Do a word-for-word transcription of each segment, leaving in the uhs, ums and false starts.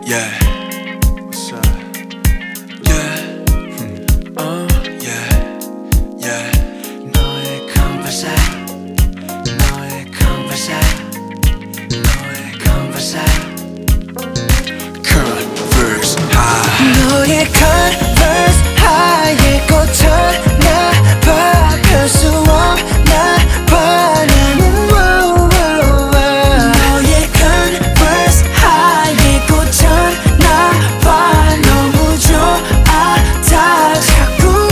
Yeah. What's up? Yeah. Hmm. Uh, yeah. Yeah. 너의 converse, 너의 converse, 너의 converse, converse high. 너의 converse high에 꽂혀나 봐. 별 수 없나 봐. 나는 너의 converse high에 꽂혀나 봐. 너무 좋아 다 자꾸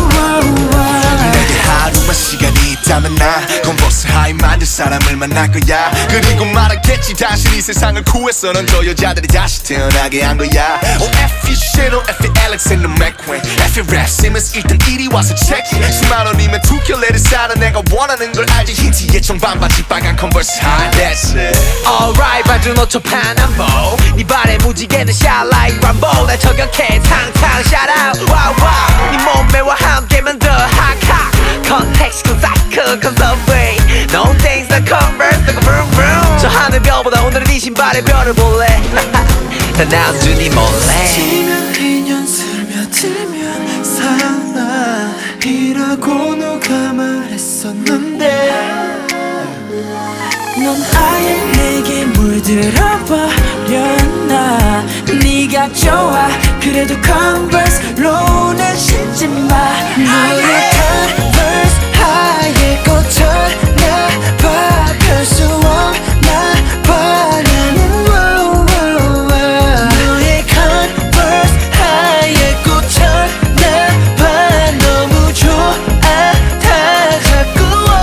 내게 하루만 시간이 있다면 나 컨버스 하이 만들 사람을 만날 거야. 그리고 말하겠지 다시 이 세상을 구해서 넌 저 여자들이 다시 태어나게 한 거야. Oh F you Shadow, F you Alex and the McQueen, F you Rap Simmons 일단 이리 와서 체크해. 수만 원이면 두 켤레를 사는 내가 원하는 걸 알지. 흰티에 청반바지 빨간 컨버스 하이. That's it. Alright 봐준 오초 파남보 네 발에 무지개는 shine like Rambo. 날 저격해 탕탕 shout out wow wow. 네 몸매와 함께만 더 hot hot. Context 그 사이클 conserve. No things that converse like a vroom vroom. 저 하늘별보다 오늘은 네 신발에 별을 볼래. 다 남준이 몰래. 스치면 인연 스며들면 사랑이라고 누가 말했었는데 넌 아예 내게 물들어버렸나. 네가 좋아 그래도 converse로는 신지 마. 너의 converse 하얘 꽂혀나 봐. 별 수 없나 봐. 나는 너의 converse 하얘 꽂혀나 봐. 너무 좋아 다 자꾸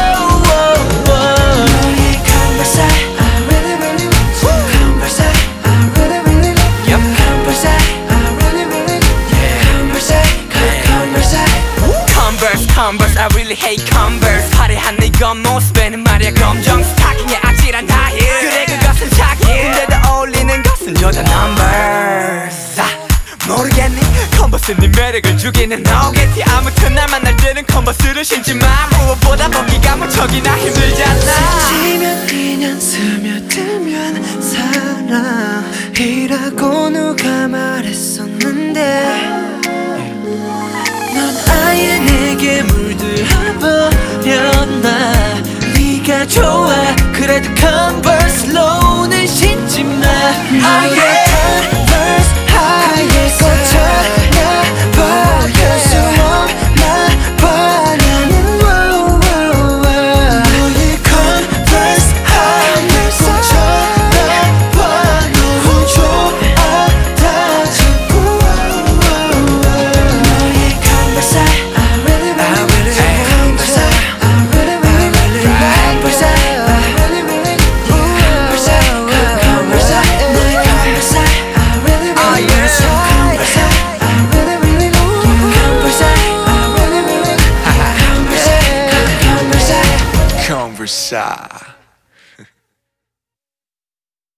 너의 converse I really really want you. Converse I really really love you. Converse I really really yeah. Converse Converse Converse, Converse, I really hate Converse. 화려한 네 겉모습에는 말이야 검정 스타킹에 아찔한 하일. 그래 그것은 자기. 근데도 어울리는 것은 여자 numbers. 아, 모르겠니? 컨버스 네 매력을 주기는 너겠지. 아무튼 날 만날 때는 컨버스를 신지 마. 무엇보다 벗기가 무척이나 힘들잖아. 스치면 인연 스며들면 사랑이라고 누가 말했었는데 넌 아예 내게 물들어버렸나. 네가 좋아 그래도 converse로는 신지 마. 아예 converse 하얘 꽂혀나 봐. 별 수 없나 봐. 나는 너의 converse 하얘 꽂혀나 봐. 너무 좋아 다 자꾸 너의 converse I really really really converse I really really really converse I really really converse converse 너의 converse I really really converse I really really converse I really really converse converse Converse.